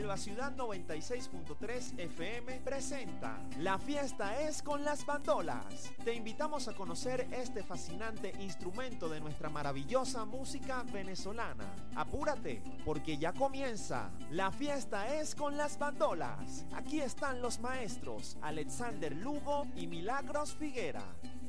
Nueva Ciudad 96.3 FM presenta La Fiesta es con las Bandolas. Te invitamos a conocer este fascinante instrumento de nuestra maravillosa música venezolana. Apúrate, porque ya comienza La Fiesta es con las Bandolas. Aquí están los maestros Alexander Lugo y Milagros Figuera.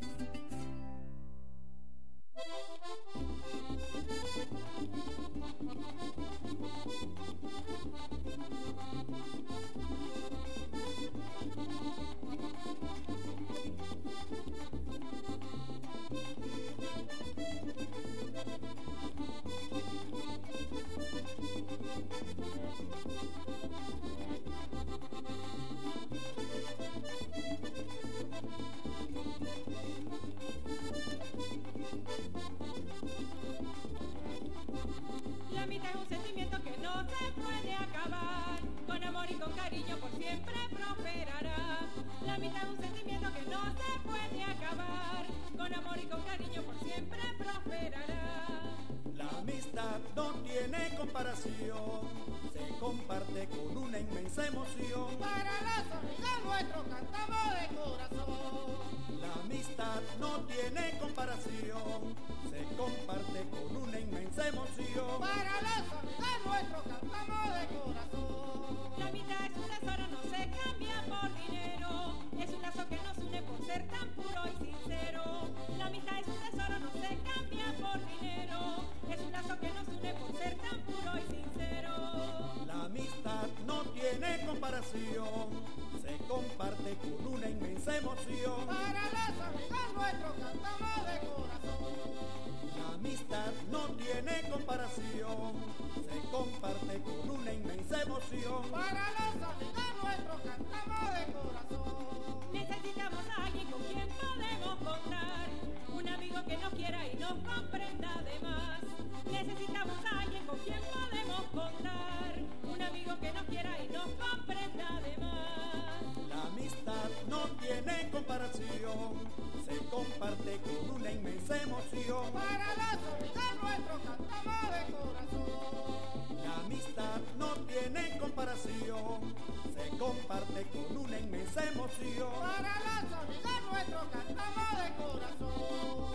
La amistad es un sentimiento que no se puede acabar. Con amor y con cariño por siempre prosperará. La amistad es un sentimiento que no se puede acabar. Con amor y con cariño por siempre prosperará. La amistad no tiene comparación, se comparte con una inmensa emoción. Para la soledad nuestro cantamos de corazón. La amistad no tiene comparación, se comparte con una inmensa emoción. Para la soledad nuestro cantamos de corazón. La amistad es un tesoro, no se cambia por dinero. Es un lazo que nos une por ser tan puro y sincero. La amistad es un tesoro, no se cambia por dinero. Es un lazo que nos une por ser tan puro y sincero. La amistad no tiene comparación, se comparte con una inmensa emoción. Para la soledad nuestro cantamos de corazón. La amistad no tiene comparación, se comparte con una inmensa emoción. Para la soledad nuestro cantamos de corazón. Necesitamos a alguien con quien podemos contar, un amigo que nos quiera y nos comprenda además. Necesitamos a alguien con quien podemos contar, un amigo que nos quiera y nos comprenda además. La amistad no tiene comparación, se comparte con una inmensa emoción. Para la soledad nuestro cantamos de corazón. La amistad no tiene comparación, se comparte con una inmensa emoción. Para la soledad nuestro cantamos de corazón.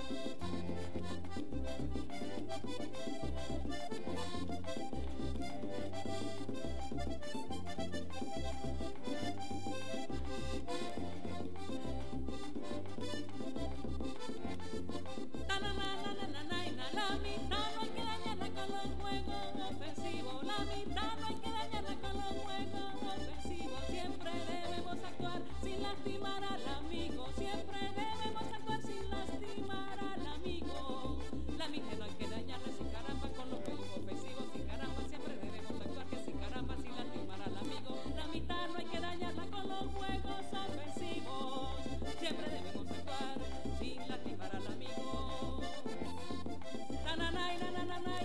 La amistad no hay que dañarla con los juegos ofensivos. La amistad no hay que dañarla con los juegos ofensivos. Siempre debemos actuar sin lastimar al amigo. Siempre debemos actuar sin lastimar al amigo. La amistad no hay que dañarla sin caramba con los juegos ofensivos. Sin caramba siempre debemos actuar que sin caramba sin lastimar al amigo. La amistad no hay que dañarla con los juegos ofensivos. Siempre debemos actuar sin lastimar al amigo. Na na na na na na na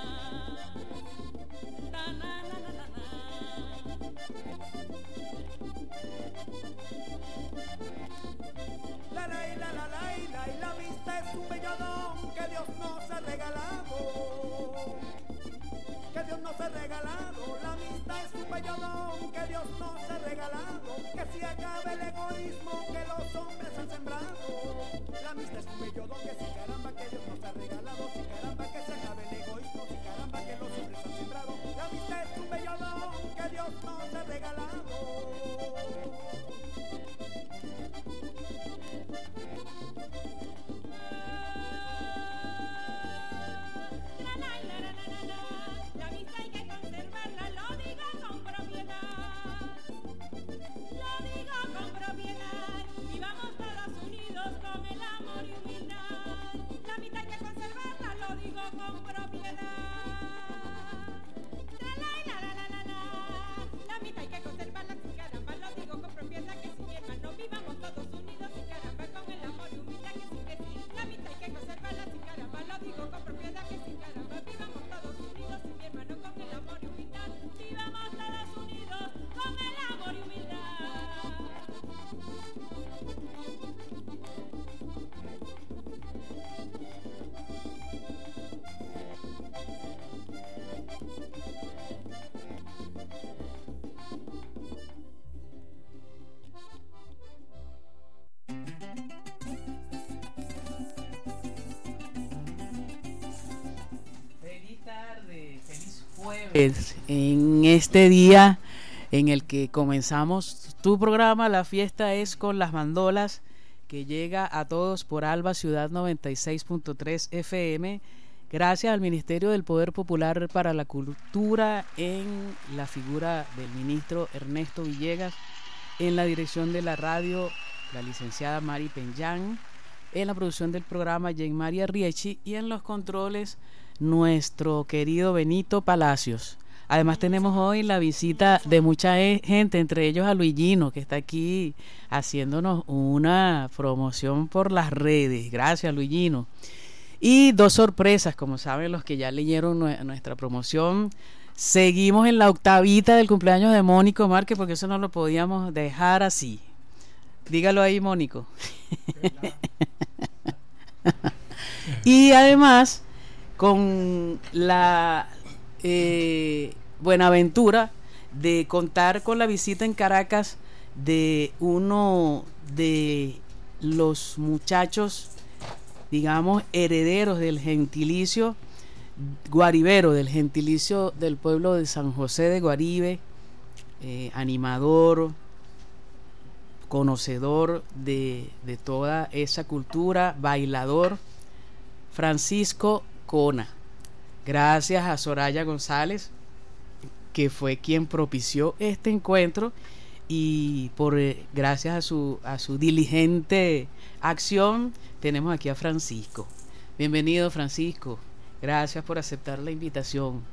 na na na na na. La amistad es un bello don que Dios nos ha regalado. Que Dios nos ha regalado. La amistad es un bello don que Dios nos ha regalado. Que si acabe el egoísmo que los hombres han sembrado. La amistad es un bello don que si caramba que Dios nos ha regalado. Si caramba que se acabe el egoísmo. Si caramba que los hombres han sembrado. La amistad es un bello don que Dios nos ha regalado. La amistad hay que conservarla, lo digo con propiedad. Lo digo con propiedad. Y vamos todos unidos con el amor y humildad. La amistad hay que conservarla. tardes, feliz jueves. En este día en el que comenzamos tu programa, La Fiesta es con las Bandolas, que llega a todos por Alba Ciudad 96.3 FM, gracias al Ministerio del Poder Popular para la Cultura, en la figura del ministro Ernesto Villegas, en la dirección de la radio, la licenciada Mari Peñán, en la producción del programa Jean María Riechi, y en los controles nuestro querido Benito Palacios. Además tenemos hoy la visita de mucha gente, entre ellos a Luigino, que está aquí haciéndonos una promoción por las redes. Gracias, Luigino. Y dos sorpresas, como saben los que ya leyeron nuestra promoción. Seguimos en la octavita del cumpleaños de Mónico Márquez, porque eso no lo podíamos dejar así. Dígalo ahí, Mónico. Y además, con la buenaventura de contar con la visita en Caracas de uno de los muchachos, digamos, herederos del gentilicio guaribero, del gentilicio del pueblo de San José de Guaribe, animador, conocedor de toda esa cultura, bailador, Francisco Cona. Gracias a Soraya González, que fue quien propició este encuentro, y gracias a su diligente acción tenemos aquí a Francisco. Bienvenido, Francisco. Gracias por aceptar la invitación.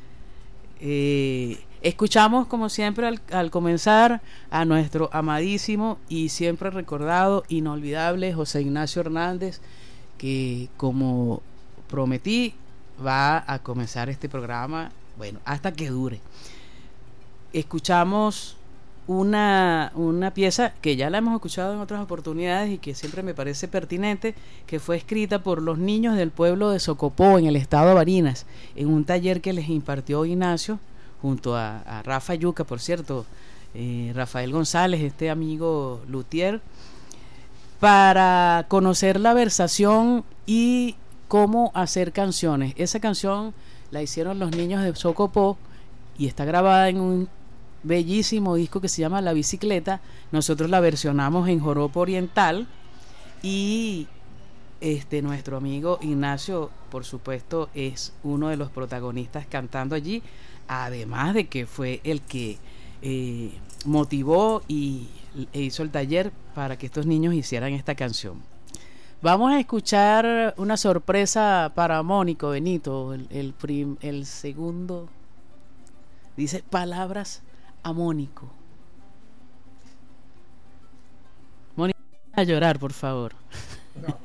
Escuchamos, como siempre, al comenzar, a nuestro amadísimo y siempre recordado, inolvidable José Ignacio Hernández, que, como prometí, va a comenzar este programa, bueno, hasta que dure. Escuchamos una pieza que ya la hemos escuchado en otras oportunidades y que siempre me parece pertinente, que fue escrita por los niños del pueblo de Socopó, en el estado de Barinas, en un taller que les impartió Ignacio junto a Rafa Yuca, por cierto, Rafael González, este amigo luthier, para conocer la versación y cómo hacer canciones. Esa canción la hicieron los niños de Socopó y está grabada en un bellísimo disco que se llama La Bicicleta. Nosotros la versionamos en joropo oriental, y nuestro amigo Ignacio, por supuesto, es uno de los protagonistas cantando allí, además de que fue el que motivó e hizo el taller para que estos niños hicieran esta canción. Vamos a escuchar una sorpresa para Mónico, Benito, el segundo. Dice palabras a Mónico. Mónico, a llorar, por favor. No.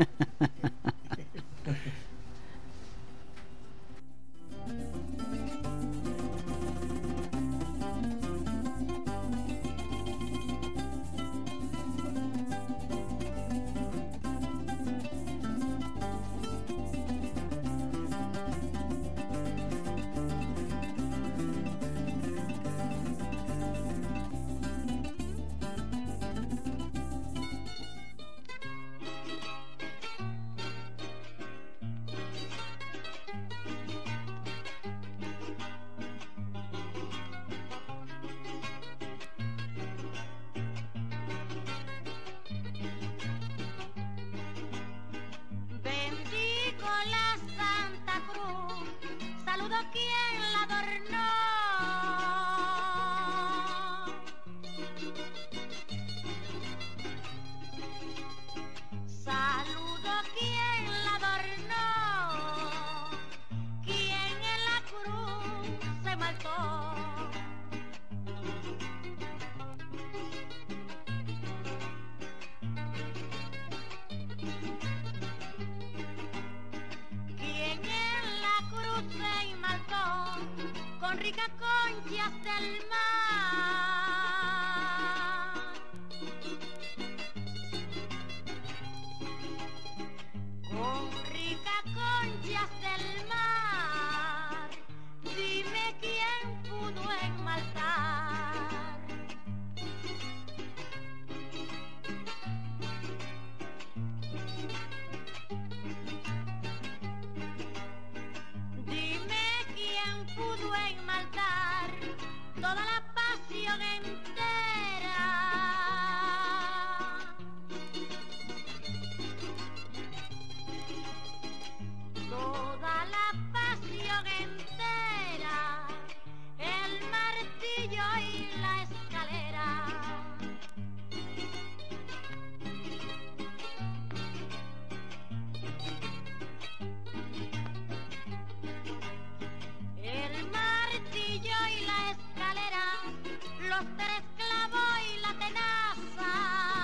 los tres clavos y la tenaza.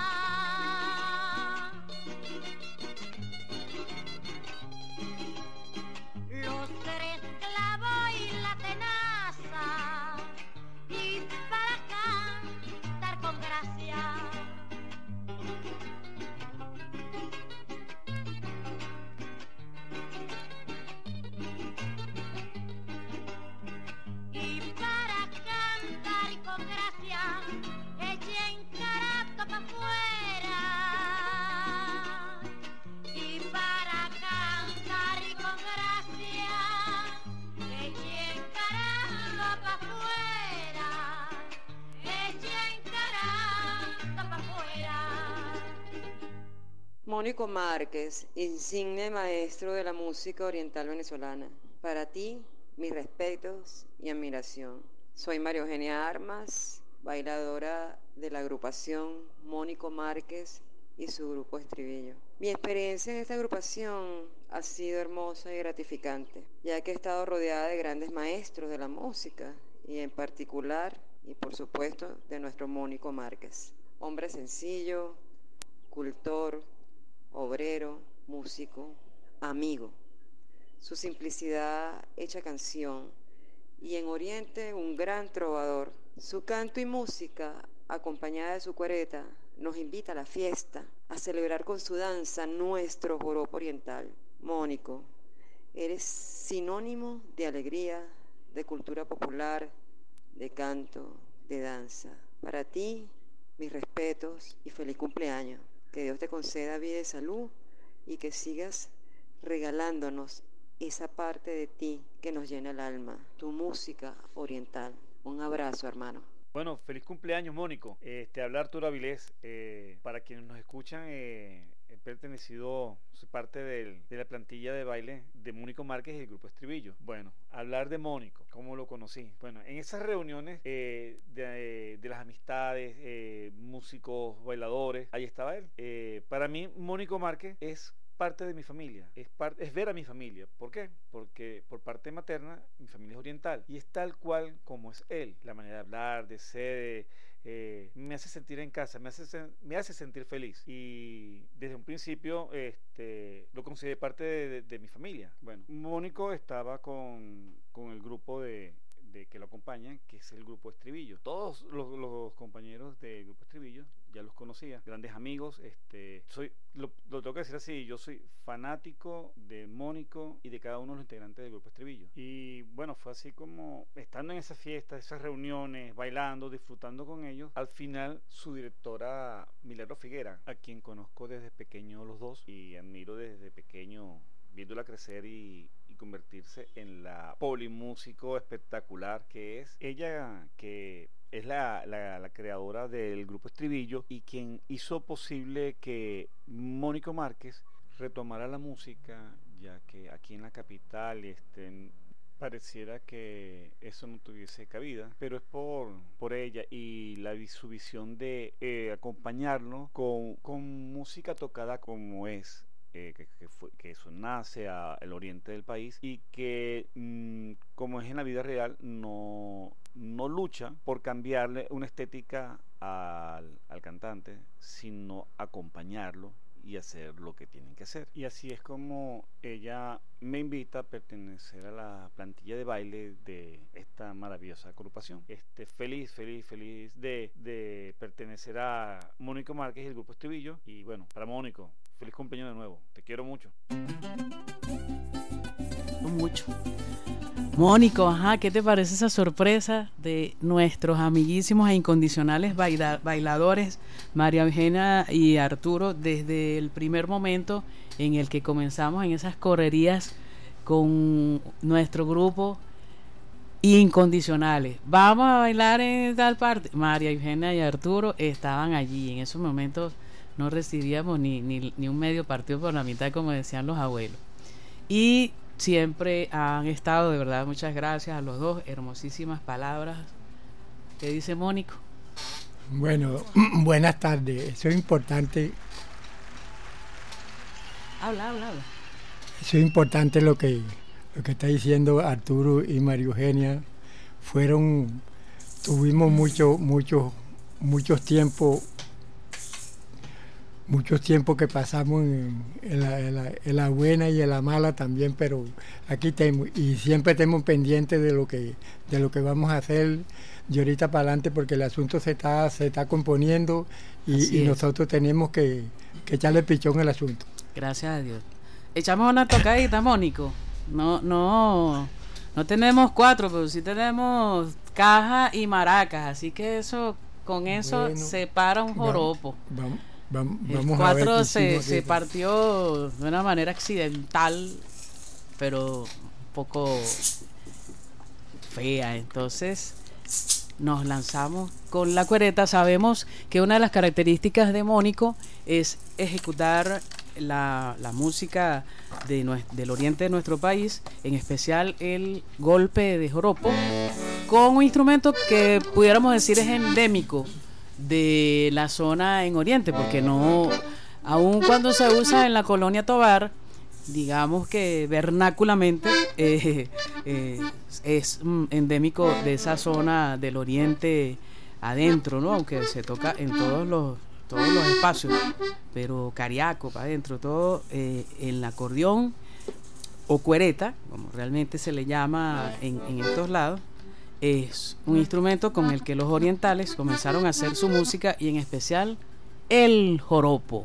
Los tres clavos y la tenaza. Y para cantar con gracia. Y para cantar y con gracia, echen carato pa' afuera. Y para cantar y con gracia, echen carato pa' afuera. Echen carato pa' afuera. Mónico Márquez, insigne maestro de la música oriental venezolana. Para ti, mis respetos y admiración. Soy María Eugenia Armas, bailadora de la agrupación Mónico Márquez y su grupo Estribillo. Mi experiencia en esta agrupación ha sido hermosa y gratificante, ya que he estado rodeada de grandes maestros de la música y en particular, y por supuesto, de nuestro Mónico Márquez. Hombre sencillo, cultor, obrero, músico, amigo. Su simplicidad hecha canción y en Oriente un gran trovador. Su canto y música, acompañada de su cuereta, nos invita a la fiesta, a celebrar con su danza nuestro joropo oriental. Mónico, eres sinónimo de alegría, de cultura popular, de canto, de danza. Para ti, mis respetos y feliz cumpleaños. Que Dios te conceda vida y salud y que sigas regalándonos esa parte de ti que nos llena el alma, tu música oriental. Un abrazo, hermano. Bueno, feliz cumpleaños, Mónico. Te habla Arturo Avilés. Para quienes nos escuchan, he pertenecido, soy parte de la plantilla de baile de Mónico Márquez y el grupo Estribillo. Bueno, hablar de Mónico, ¿cómo lo conocí? Bueno, en esas reuniones de las amistades, músicos, bailadores, ahí estaba él. Para mí, Mónico Márquez es parte de mi familia, es ver a mi familia. ¿Por qué? Porque por parte materna mi familia es oriental y es tal cual como es él, la manera de hablar, de ser, me hace sentir en casa, me hace sentir feliz y desde un principio lo consideré parte de mi familia. Bueno, Mónico estaba con el grupo de que lo acompañan, que es el grupo Estribillo. Todos los compañeros del grupo Estribillo ya los conocía, grandes amigos. Lo tengo que decir así, yo soy fanático de Mónico y de cada uno de los integrantes del grupo Estribillo. Y bueno, fue así como estando en esas fiestas, esas reuniones, bailando, disfrutando con ellos. Al final, su directora, Milagro Figuera, a quien conozco desde pequeño los dos y admiro desde pequeño, viéndola crecer y convertirse en la polimúsico espectacular que es ella, que es la creadora del grupo Estribillo y quien hizo posible que Mónico Márquez retomara la música, ya que aquí en la capital pareciera que eso no tuviese cabida, pero es por ella y su visión de acompañarlo con música tocada como es. Que eso nace al oriente del país y que como es en la vida real no lucha por cambiarle una estética al cantante, sino acompañarlo y hacer lo que tienen que hacer. Y así es como ella me invita a pertenecer a la plantilla de baile de esta maravillosa agrupación. Feliz de pertenecer a Mónico Márquez y el grupo Estribillo. Y bueno, para Mónico, feliz cumpleaños de nuevo. Te quiero mucho. Mucho. Mónico, ¿qué te parece esa sorpresa de nuestros amiguísimos e incondicionales bailadores María Eugenia y Arturo desde el primer momento en el que comenzamos en esas correrías con nuestro grupo Incondicionales? Vamos a bailar en tal parte. María Eugenia y Arturo estaban allí. En esos momentos no recibíamos ni un medio partido por la mitad, como decían los abuelos. Y siempre han estado, de verdad, muchas gracias a los dos. Hermosísimas palabras. ¿Qué dice Mónico? Bueno, buenas tardes. Eso es importante. Habla. Eso es importante lo que está diciendo Arturo y María Eugenia. Fueron tuvimos muchos tiempos que pasamos en la buena y en la mala también, pero aquí tenemos, y siempre estamos pendientes de lo que vamos a hacer de ahorita para adelante, porque el asunto se está componiendo y nosotros tenemos que echarle pichón al asunto. Gracias a Dios. Echamos una tocadita, Mónico. No tenemos 4, pero sí tenemos caja y maracas, así que con eso se para un joropo. Vamos el 4 se se partió de una manera accidental, pero un poco fea. Entonces nos lanzamos con la cuereta. Sabemos que una de las características de Mónico es ejecutar la música del oriente de nuestro país, en especial el golpe de joropo, con un instrumento que pudiéramos decir es endémico de la zona en Oriente, porque no, aun cuando se usa en la colonia Tovar, digamos que vernáculamente es endémico de esa zona del Oriente adentro, ¿no? Aunque se toca en todos los espacios, pero cariaco para adentro, todo el acordeón o cuereta, como realmente se le llama en estos lados, es un instrumento con el que los orientales comenzaron a hacer su música, y en especial el joropo.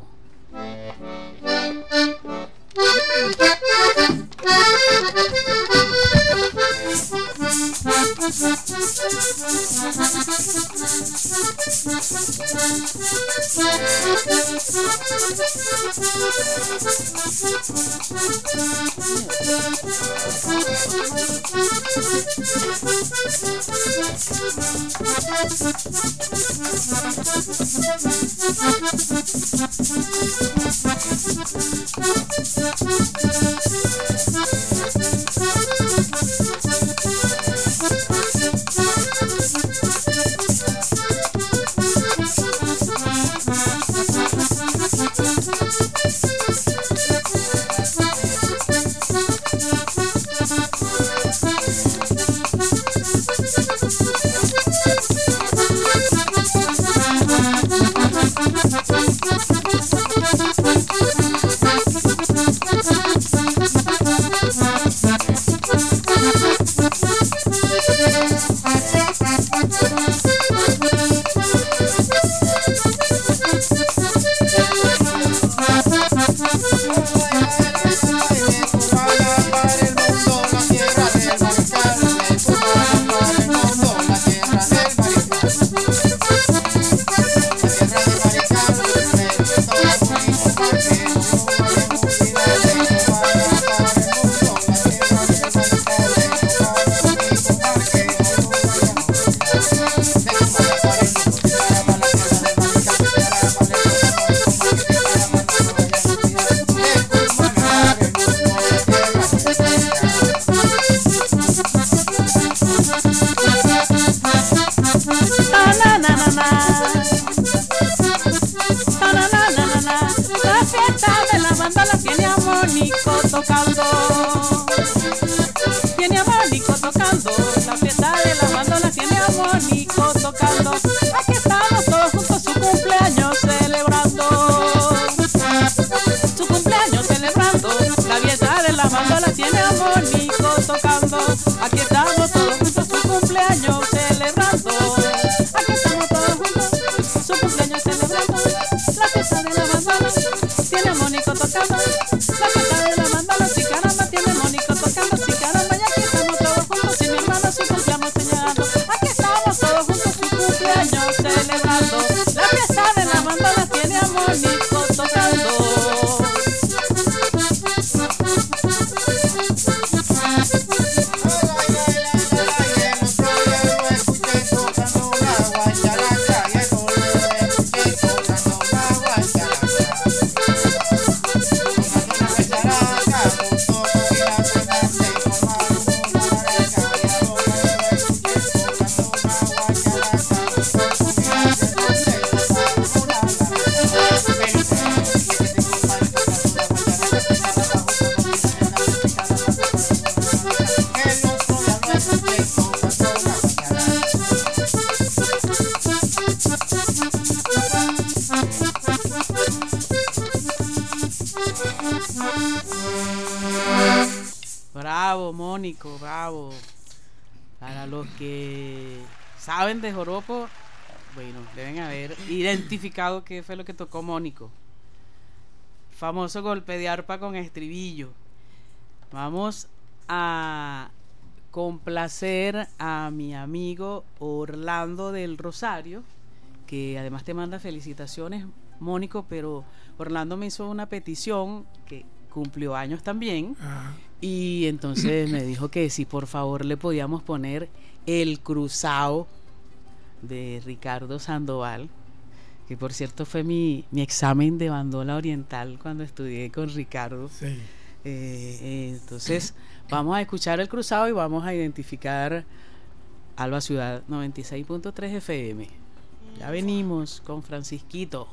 los que saben de joropo, bueno, deben haber identificado qué fue lo que tocó Mónico. Famoso golpe de arpa con estribillo. Vamos a complacer a mi amigo Orlando del Rosario, que además te manda felicitaciones, Mónico, pero Orlando me hizo una petición que cumplió años también. Y entonces me dijo que si por favor le podíamos poner El Cruzao de Ricardo Sandoval, que por cierto fue mi examen de bandola oriental cuando estudié con Ricardo. Sí. Entonces vamos a escuchar El Cruzado y vamos a identificar Alba Ciudad 96.3 FM. Ya venimos con Francisquito.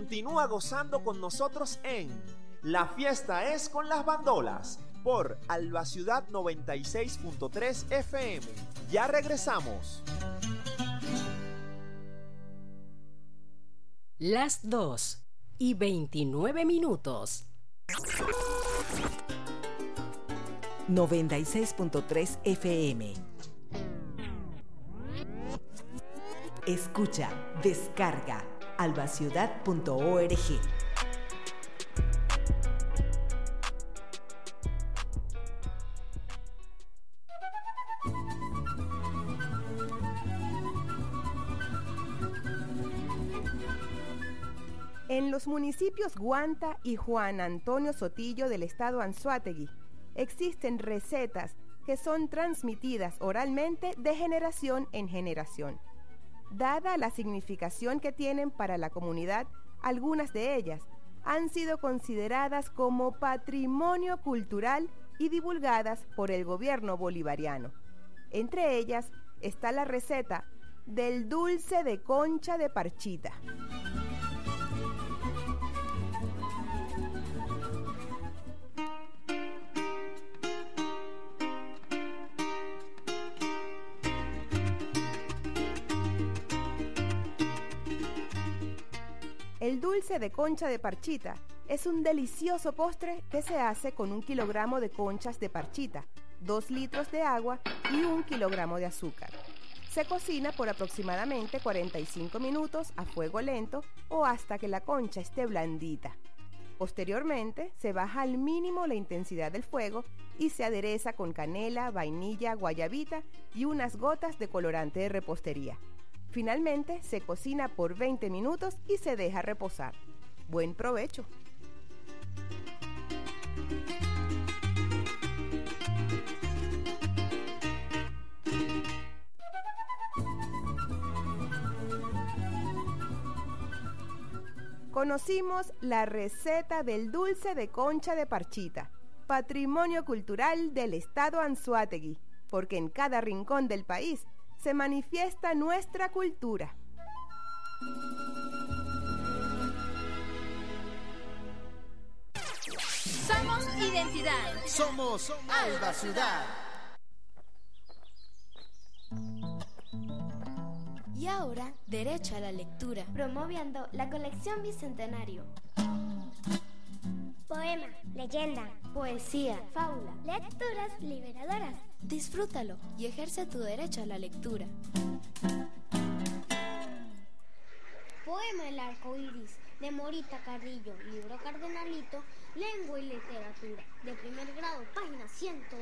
Continúa gozando con nosotros en La Fiesta es con las Bandolas por Alba Ciudad 96.3 FM. Ya regresamos. Las 2:29. 96.3 FM. Escucha, descarga albaciudad.org. En los municipios Guanta y Juan Antonio Sotillo del estado Anzoátegui existen recetas que son transmitidas oralmente de generación en generación. Dada la significación que tienen para la comunidad, algunas de ellas han sido consideradas como patrimonio cultural y divulgadas por el gobierno bolivariano. Entre ellas está la receta del dulce de concha de parchita. El dulce de concha de parchita es un delicioso postre que se hace con 1 kilogramo de conchas de parchita, 2 litros de agua y 1 kilogramo de azúcar. Se cocina por aproximadamente 45 minutos a fuego lento o hasta que la concha esté blandita. Posteriormente, se baja al mínimo la intensidad del fuego y se adereza con canela, vainilla, guayabita y unas gotas de colorante de repostería. Finalmente, se cocina por 20 minutos y se deja reposar. ¡Buen provecho! Conocimos la receta del dulce de concha de parchita, patrimonio cultural del estado Anzoátegui, porque en cada rincón del país se manifiesta nuestra cultura. Somos identidad. Somos Alba Ciudad. Y ahora, derecho a la lectura. Promoviendo la colección Bicentenario. Poema, leyenda, poesía, fábula, lecturas liberadoras. Disfrútalo y ejerce tu derecho a la lectura. Poema El arco iris, de Morita Carrillo, libro Cardenalito, Lengua y Literatura, de primer grado, página 102.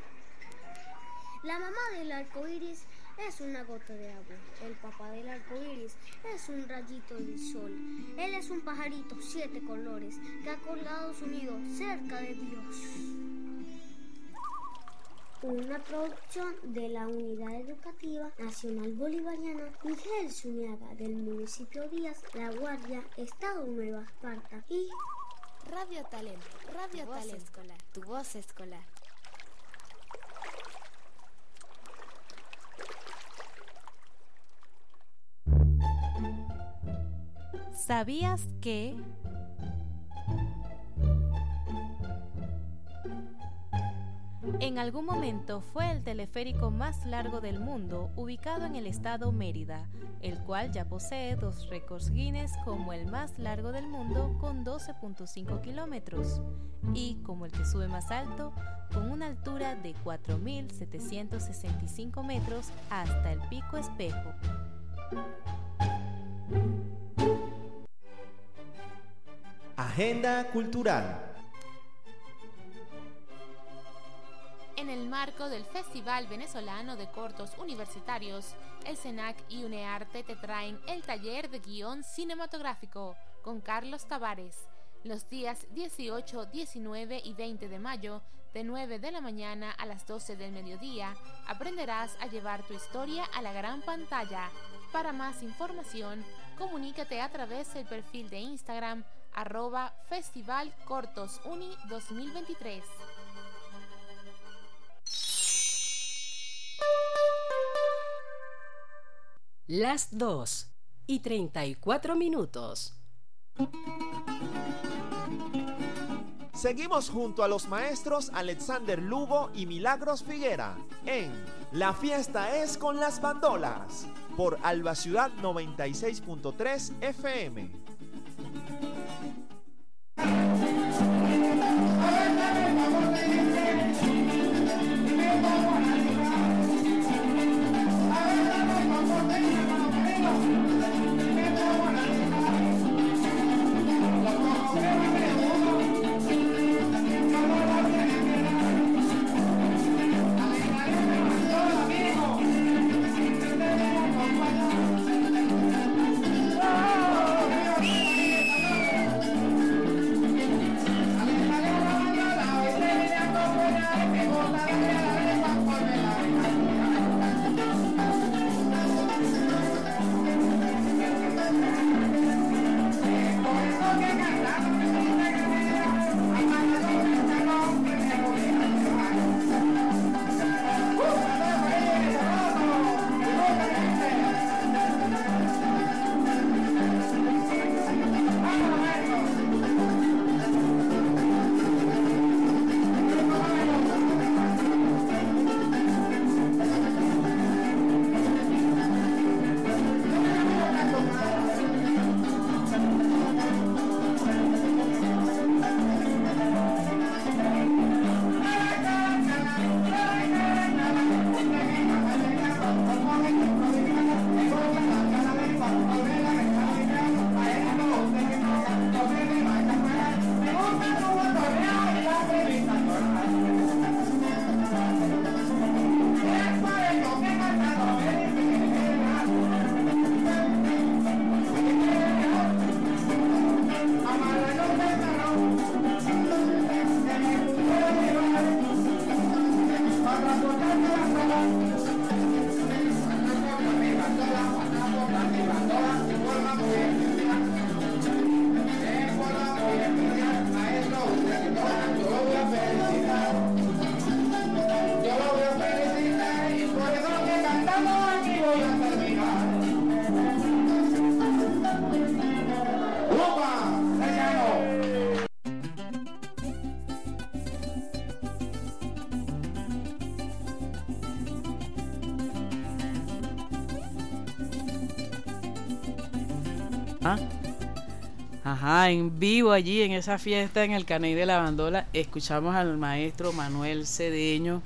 La mamá del arco iris es una gota de agua. El papá del arco iris es un rayito del sol. Él es un pajarito 7 colores que ha colgado su nido cerca de Dios. Una producción de la Unidad Educativa Nacional Bolivariana Miguel Zuñaga del municipio Díaz, La Guardia, Estado Nueva Esparta y Radio Talento, Radio Talento Escolar, tu voz escolar. ¿Sabías que? En algún momento fue el teleférico más largo del mundo, ubicado en el estado Mérida, el cual ya posee 2 récords Guinness como el más largo del mundo con 12.5 kilómetros y como el que sube más alto con una altura de 4.765 metros hasta el Pico Espejo. Agenda cultural. En el marco del Festival Venezolano de Cortos Universitarios, el SENAC y UNEARTE te traen el taller de guión cinematográfico con Carlos Tavares, los días 18, 19 y 20 de mayo, de 9 de la mañana a las 12 del mediodía, aprenderás a llevar tu historia a la gran pantalla. Para más información, comunícate a través del perfil de Instagram @Festival Cortos Uni 2023. Las 2:34. Seguimos junto a los maestros Alexander Lugo y Milagros Figuera en La Fiesta es con las Bandolas por Alba Ciudad 96.3 FM. Ajá, en vivo allí en esa fiesta en el Caney de la Bandola escuchamos al maestro Manuel Cedeño,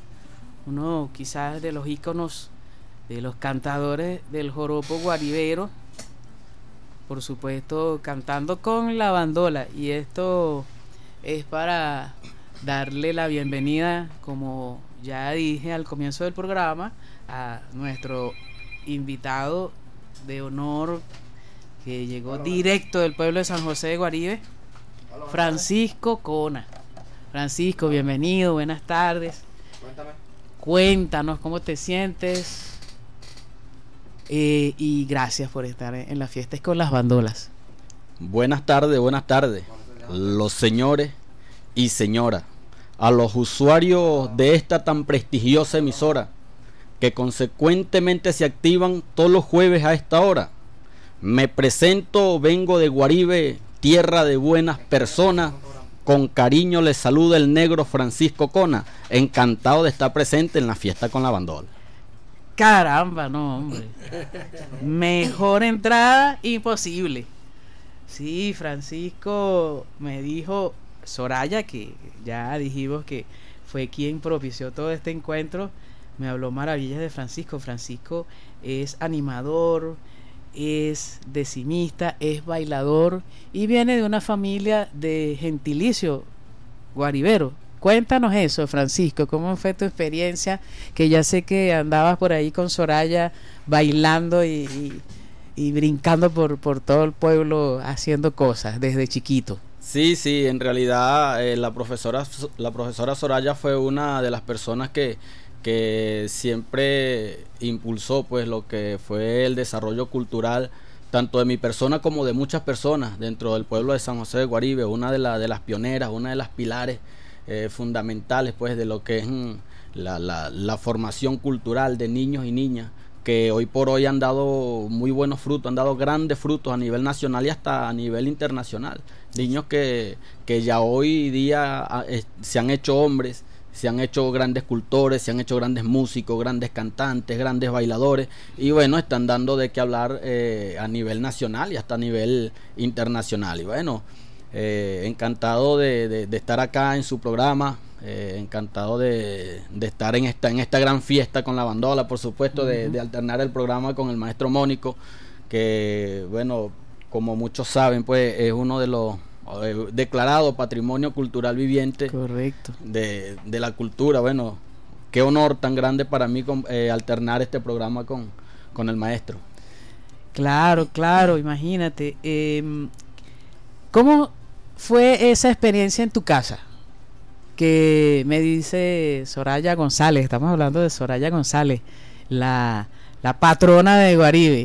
uno quizás de los íconos de los cantadores del joropo guaribero, por supuesto cantando con la bandola, y esto es para darle la bienvenida, como ya dije al comienzo del programa, a nuestro invitado de honor que llegó directo del pueblo de San José de Guaribe, Francisco Cona. Francisco, bienvenido, buenas tardes. Cuéntanos cómo te sientes y gracias por estar en la fiesta con las bandolas. Buenas tardes, los señores y señoras, a los usuarios de esta tan prestigiosa emisora, que consecuentemente se activan todos los jueves a esta hora. Me presento, vengo de Guaribe, tierra de buenas personas. Con cariño les saluda el negro Francisco Cona, encantado de estar presente en la fiesta con la bandola. Caramba, no, hombre. Mejor entrada imposible. Sí, Francisco me dijo, Soraya, que ya dijimos que fue quien propició todo este encuentro, me habló maravillas de Francisco. Francisco es animador, es decimista, es bailador y viene de una familia de gentilicio guaribero. Cuéntanos eso, Francisco, ¿cómo fue tu experiencia? Que ya sé que andabas por ahí con Soraya bailando y brincando por todo el pueblo haciendo cosas desde chiquito. Sí, en realidad la profesora Soraya fue una de las personas que siempre impulsó pues lo que fue el desarrollo cultural tanto de mi persona como de muchas personas dentro del pueblo de San José de Guaribe, una de las pioneras, una de las pilares fundamentales pues de lo que es la formación cultural de niños y niñas que hoy por hoy han dado muy buenos frutos, han dado grandes frutos a nivel nacional y hasta a nivel internacional. Niños que ya hoy día se han hecho hombres, se han hecho grandes cultores, se han hecho grandes músicos, grandes cantantes, grandes bailadores, y bueno, están dando de qué hablar a nivel nacional y hasta a nivel internacional. Y bueno, encantado de estar acá en su programa. Encantado de estar en esta gran fiesta con la bandola, por supuesto, de alternar el programa con el maestro Mónico, que bueno, como muchos saben, pues es uno de los declarados patrimonio cultural viviente. Correcto. De la cultura. Bueno, qué honor tan grande para mí alternar este programa con el maestro. Claro, imagínate. ¿Cómo fue esa experiencia en tu casa? Que me dice Soraya González, estamos hablando de Soraya González, la patrona de Guaribe.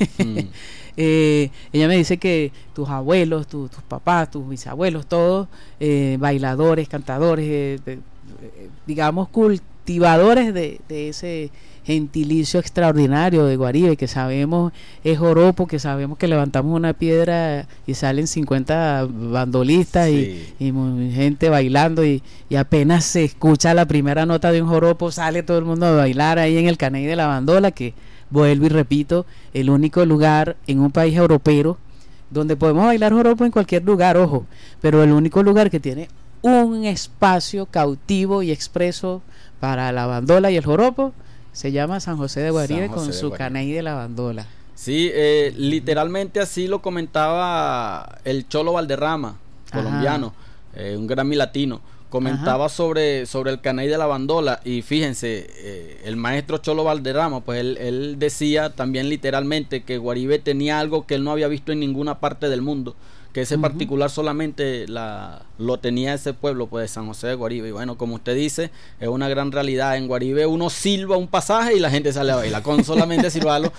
Ella me dice que tus abuelos, tus papás, tus bisabuelos, todos bailadores, cantadores, digamos cultivadores de ese gentilicio extraordinario de Guaribe, que sabemos es joropo, que sabemos que levantamos una piedra y salen 50 bandolistas, sí, y gente bailando, y apenas se escucha la primera nota de un joropo, sale todo el mundo a bailar ahí en el Caney de la Bandola, que vuelvo y repito, el único lugar en un país europeo donde podemos bailar joropo en cualquier lugar, ojo, pero el único lugar que tiene un espacio cautivo y expreso para la bandola y el joropo se llama San José de Guaribe, con su Caney de la Bandola. Sí, literalmente así lo comentaba el Cholo Valderrama, colombiano, un Grammy latino. Comentaba sobre el Caney de la Bandola, y fíjense, el maestro Cholo Valderrama, pues él decía también literalmente que Guaribe tenía algo que él no había visto en ninguna parte del mundo, que ese particular solamente lo tenía ese pueblo, pues, de San José de Guaribe. Y bueno, como usted dice, es una gran realidad. En Guaribe uno silba un pasaje y la gente sale a bailar, con solamente silbarlo.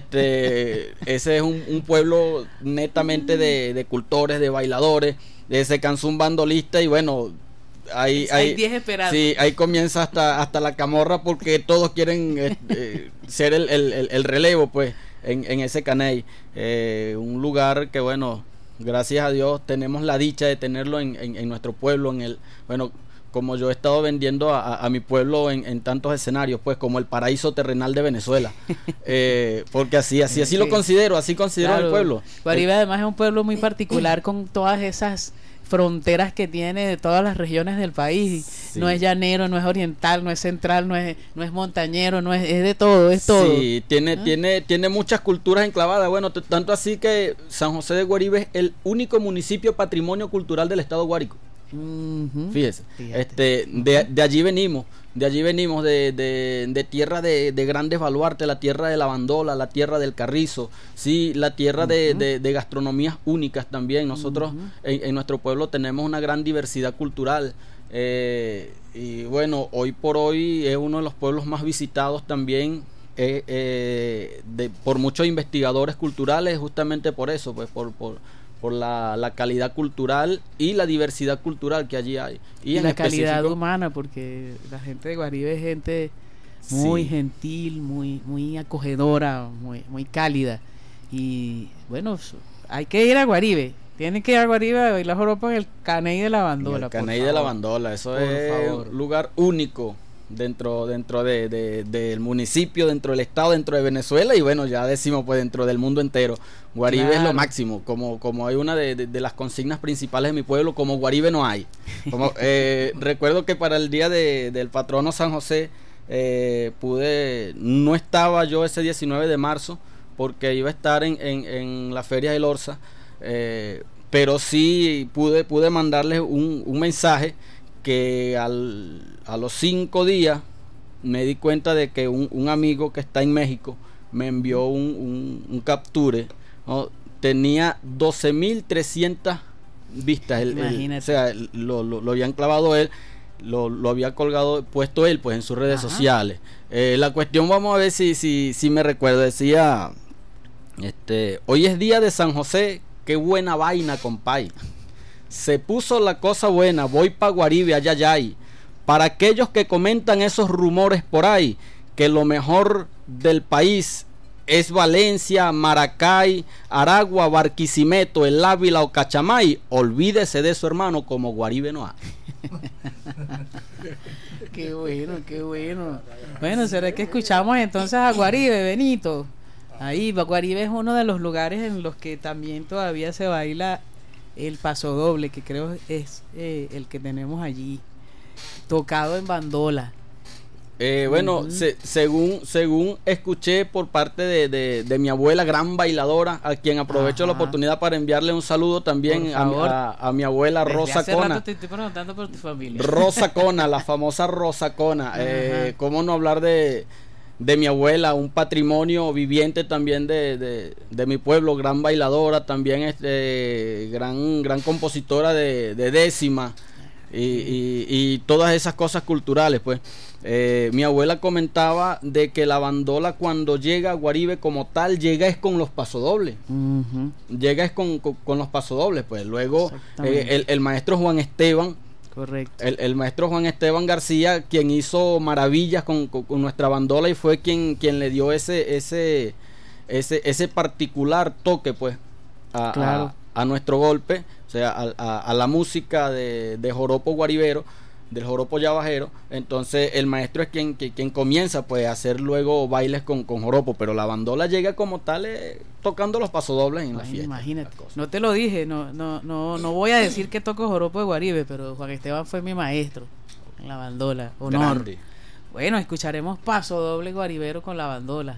Ese es un pueblo netamente de cultores, de bailadores. Se cansó un bandolista y bueno, hay 10 esperando. Sí, ahí comienza hasta la camorra, porque todos quieren ser el relevo, pues, en ese Caney. Un lugar que, bueno, gracias a Dios tenemos la dicha de tenerlo en nuestro pueblo, bueno, como yo he estado vendiendo a mi pueblo en tantos escenarios, pues, como el paraíso terrenal de Venezuela, porque así lo considero, así considero el pueblo. Guaribe además es un pueblo muy particular, con todas esas fronteras que tiene de todas las regiones del país. Sí. No es llanero, no es oriental, no es central, no es montañero, es de todo, es todo. Sí, tiene muchas culturas enclavadas. Bueno, tanto así que San José de Guaribe es el único municipio patrimonio cultural del estado Guárico. Fíjese. De allí venimos. De allí venimos, de tierra de grandes baluartes, la tierra de la bandola, la tierra del carrizo, sí, la tierra de gastronomías únicas también. Nosotros en nuestro pueblo tenemos una gran diversidad cultural, y bueno, hoy por hoy es uno de los pueblos más visitados también por muchos investigadores culturales, justamente por eso, pues por la calidad cultural y la diversidad cultural que allí hay. Y la calidad humana, porque la gente de Guaribe es gente muy gentil, muy acogedora, muy cálida. Y bueno, hay que ir a Guaribe. Tienen que ir a Guaribe a bailar joropo en el Caney de la Bandola. El Caney de la Bandola, eso es un lugar único dentro del municipio, dentro del estado, dentro de Venezuela, y bueno, ya decimos, pues, dentro del mundo entero. Guaribe es lo máximo, como hay una de las consignas principales de mi pueblo, como Guaribe no hay. Recuerdo que para el día del patrono San José, no estaba yo ese 19 de marzo, porque iba a estar en la feria del Orsa, pero sí pude mandarles un mensaje, que a los 5 días me di cuenta de que un amigo que está en México me envió un capture, ¿no? Tenía 12.300 vistas. O sea, lo habían clavado él, lo había puesto él, pues, en sus redes sociales. La cuestión, vamos a ver si me recuerdo, decía, hoy es día de San José, qué buena vaina, compay. Se puso la cosa buena, voy pa' Guaribe, ayayay. Para aquellos que comentan esos rumores por ahí, que lo mejor del país es Valencia, Maracay, Aragua, Barquisimeto, El Ávila o Cachamay, olvídese de su hermano como Guaribe no hay. Qué bueno, qué bueno. Bueno, ¿será que escuchamos entonces a Guaribe, Benito? Ahí, Guaribe es uno de los lugares en los que también todavía se baila el paso doble, que creo es el que tenemos allí, tocado en bandola. Bueno, según escuché por parte de mi abuela, gran bailadora, a quien aprovecho la oportunidad para enviarle un saludo también a mi abuela Rosa Hace Cona. rato te estoy preguntando por tu familia. Rosa Cona, la famosa Rosa Cona. ¿Cómo no hablar de mi abuela? Un patrimonio viviente también de mi pueblo, gran bailadora, también gran compositora de décima y todas esas cosas culturales, pues. Mi abuela comentaba de que la bandola cuando llega a Guaribe como tal, llega es con los pasodobles. Llega es con los pasodobles, pues. Luego el maestro Juan Esteban, correcto, el maestro Juan Esteban García, quien hizo maravillas con nuestra bandola y fue quien le dio ese particular toque, pues, a nuestro golpe, o sea, a la música de joropo guaribero, del joropo yabajero. Entonces el maestro es quien comienza, pues, a hacer luego bailes con joropo, pero la bandola llega como tal tocando los pasodobles en la fiesta. Imagínate, no te lo dije, no voy a decir que toco joropo de Guaribe, pero Juan Esteban fue mi maestro en la bandola, honor. Grande. Bueno, escucharemos pasodoble guaribero con la bandola.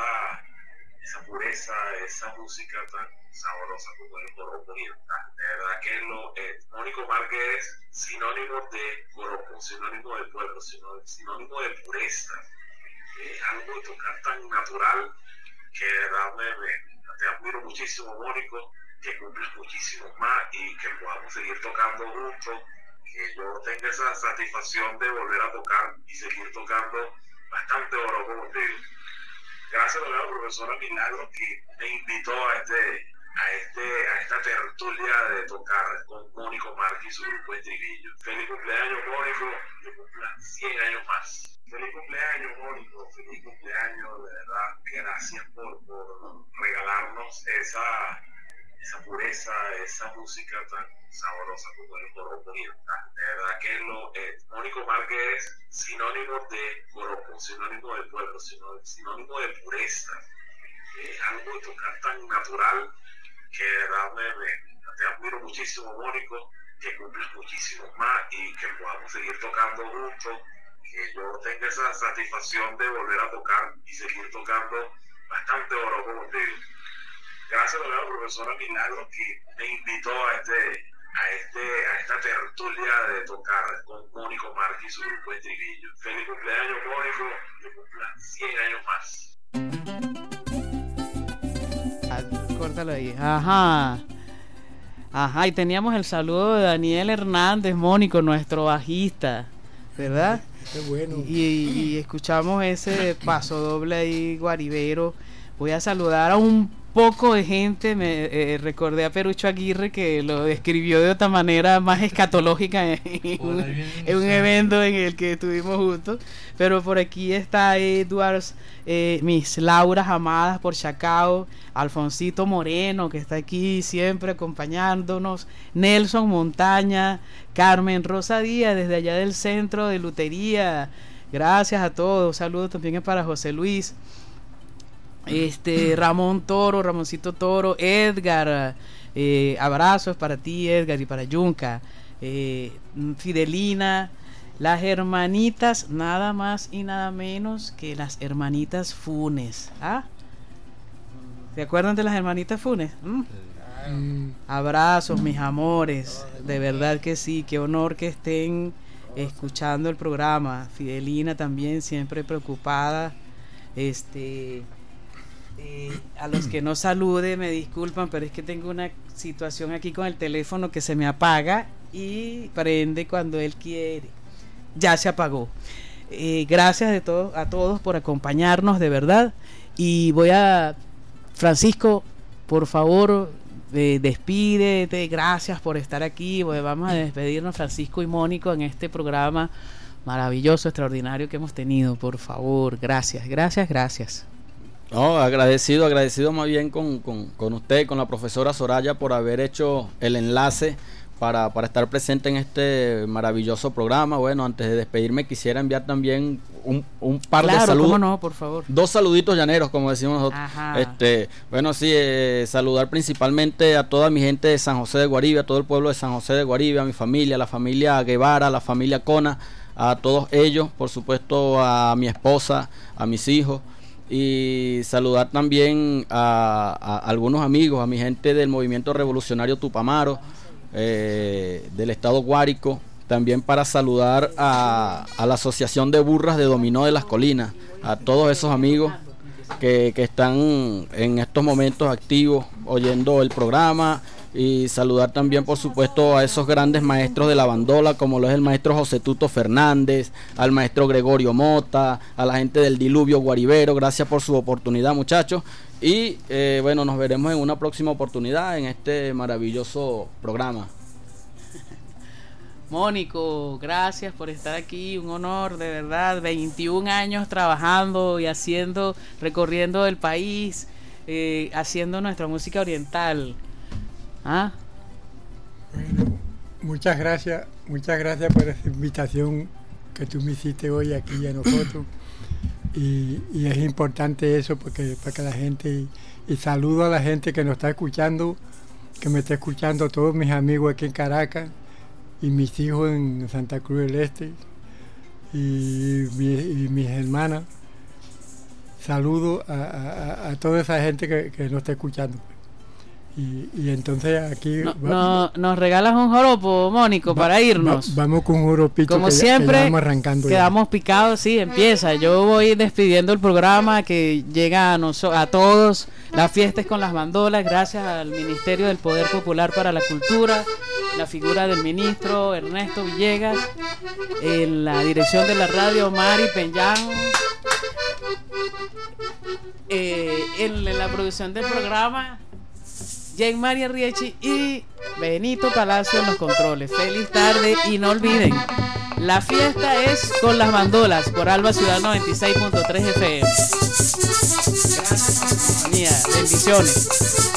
esa pureza, esa música tan sabrosa como el joropo oriental. De verdad que Mónico Márquez es sinónimo de joropo, sinónimo de pueblo, sinónimo de pureza. Es algo de tocar tan natural que de verdad te admiro muchísimo, Mónico, que cumples muchísimos más y que podamos seguir tocando juntos, que yo tenga esa satisfacción de volver a tocar y seguir tocando bastante joropo contigo. Gracias a la profesora Milagro que me invitó a esta tertulia de tocar con Mónico Márquez y su grupo de Estribillo. Feliz cumpleaños, Mónico, que cumpla 100 años más. Feliz cumpleaños, Mónico, feliz cumpleaños, de verdad, gracias por regalarnos esa pureza, esa música tan sabrosa como el joropo oriental. De verdad que Mónico Márquez es sinónimo de joropo, sinónimo de pueblo, sinónimo de pureza. Es algo de tocar tan natural que de verdad te admiro muchísimo, Mónico, que cumples muchísimos más y que podamos seguir tocando juntos, que yo tenga esa satisfacción de volver a tocar y seguir tocando bastante joropo contigo. Gracias a la profesora Milagro que me invitó a esta tertulia de tocar con Mónico Márquez y su grupo de Estribillo. Feliz cumpleaños, Mónico, que cumpla 100 años más. Córtalo ahí. Ajá, y teníamos el saludo de Daniel Hernández, Mónico, nuestro bajista, ¿verdad? Qué bueno. Y escuchamos ese paso doble ahí, guaribero. Voy a saludar a un poco de gente. Me recordé a Perucho Aguirre, que lo describió de otra manera más escatológica en un evento en el que estuvimos juntos. Pero por aquí está Edwards, mis Lauras amadas por Chacao, Alfonsito Moreno, que está aquí siempre acompañándonos, Nelson Montaña, Carmen Rosa Díaz desde allá del centro de Lutería. Gracias a todos. Un saludo también para José Luis, Ramón Toro, Ramoncito Toro, Edgar, abrazos para ti, Edgar, y para Yunca, Fidelina, las hermanitas, nada más y nada menos que las hermanitas Funes. ¿Se acuerdan de las hermanitas Funes? Abrazos, mis amores, de verdad que sí, qué honor que estén escuchando el programa. Fidelina también siempre preocupada. A los que no salude me disculpan, pero es que tengo una situación aquí con el teléfono que se me apaga y prende cuando él quiere. Ya se apagó. Gracias a todos por acompañarnos, de verdad. Y Francisco, por favor, despídete. Gracias por estar aquí. Vamos a despedirnos, Francisco y Mónico, en este programa maravilloso, extraordinario que hemos tenido. Por favor, gracias. No, agradecido más bien con usted, con la profesora Soraya, por haber hecho el enlace para estar presente en este maravilloso programa. Bueno, antes de despedirme quisiera enviar también un par de saludos. Cómo no, por favor. 2 saluditos llaneros, como decimos nosotros. Bueno, sí, saludar principalmente a toda mi gente de San José de Guaribe, a todo el pueblo de San José de Guaribe, a mi familia, la familia Guevara, la familia Cona, a todos ellos, por supuesto a mi esposa, a mis hijos. Y saludar también a algunos amigos, a mi gente del movimiento revolucionario Tupamaro, del estado Guárico, también para saludar a la asociación de burras de Dominó de las Colinas, a todos esos amigos que están en estos momentos activos oyendo el programa, y saludar también por supuesto a esos grandes maestros de la bandola, como lo es el maestro José Tuto Fernández, al maestro Gregorio Mota, a la gente del Diluvio Guaribero. Gracias por su oportunidad, muchachos, y bueno, nos veremos en una próxima oportunidad en este maravilloso programa. Mónico, gracias por estar aquí, un honor, de verdad. 21 años trabajando y recorriendo el país, haciendo nuestra música oriental. Bueno, muchas gracias por esa invitación que tú me hiciste hoy aquí a nosotros, y es importante eso porque para que la gente, y saludo a la gente que nos está escuchando, que me está escuchando, todos mis amigos aquí en Caracas y mis hijos en Santa Cruz del Este y mis hermanas. saludo a toda esa gente que nos está escuchando. Y entonces aquí nos regalas un joropo, Mónico, para irnos. Vamos con un joropito. Como que siempre, ya vamos arrancando. Quedamos picados, sí, empieza. Yo voy despidiendo el programa que llega a todos. La fiesta es con las bandolas, gracias al Ministerio del Poder Popular para la Cultura, la figura del ministro Ernesto Villegas, en la dirección de la radio Mari Peñán, en la producción del programa Jane María Riechi y Benito Palacio en los controles. Feliz tarde y no olviden, la fiesta es con las bandolas por Alba Ciudad 96.3 FM. Gracias por su compañía. Bendiciones.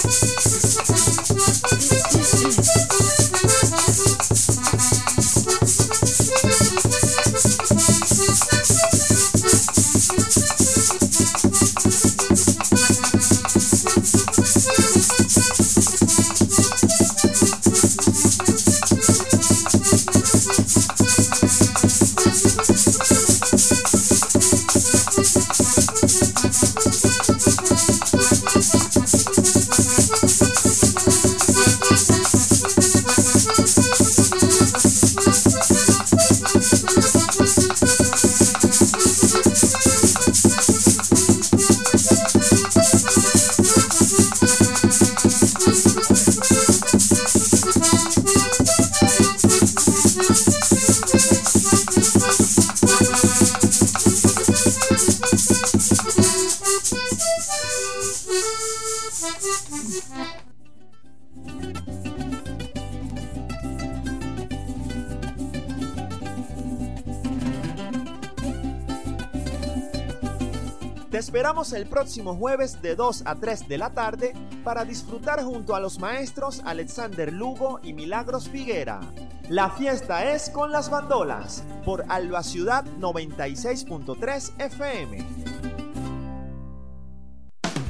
Te esperamos el próximo jueves de 2 a 3 de la tarde para disfrutar junto a los maestros Alexander Lugo y Milagros Figuera. La fiesta es con las bandolas por Alba Ciudad 96.3 FM.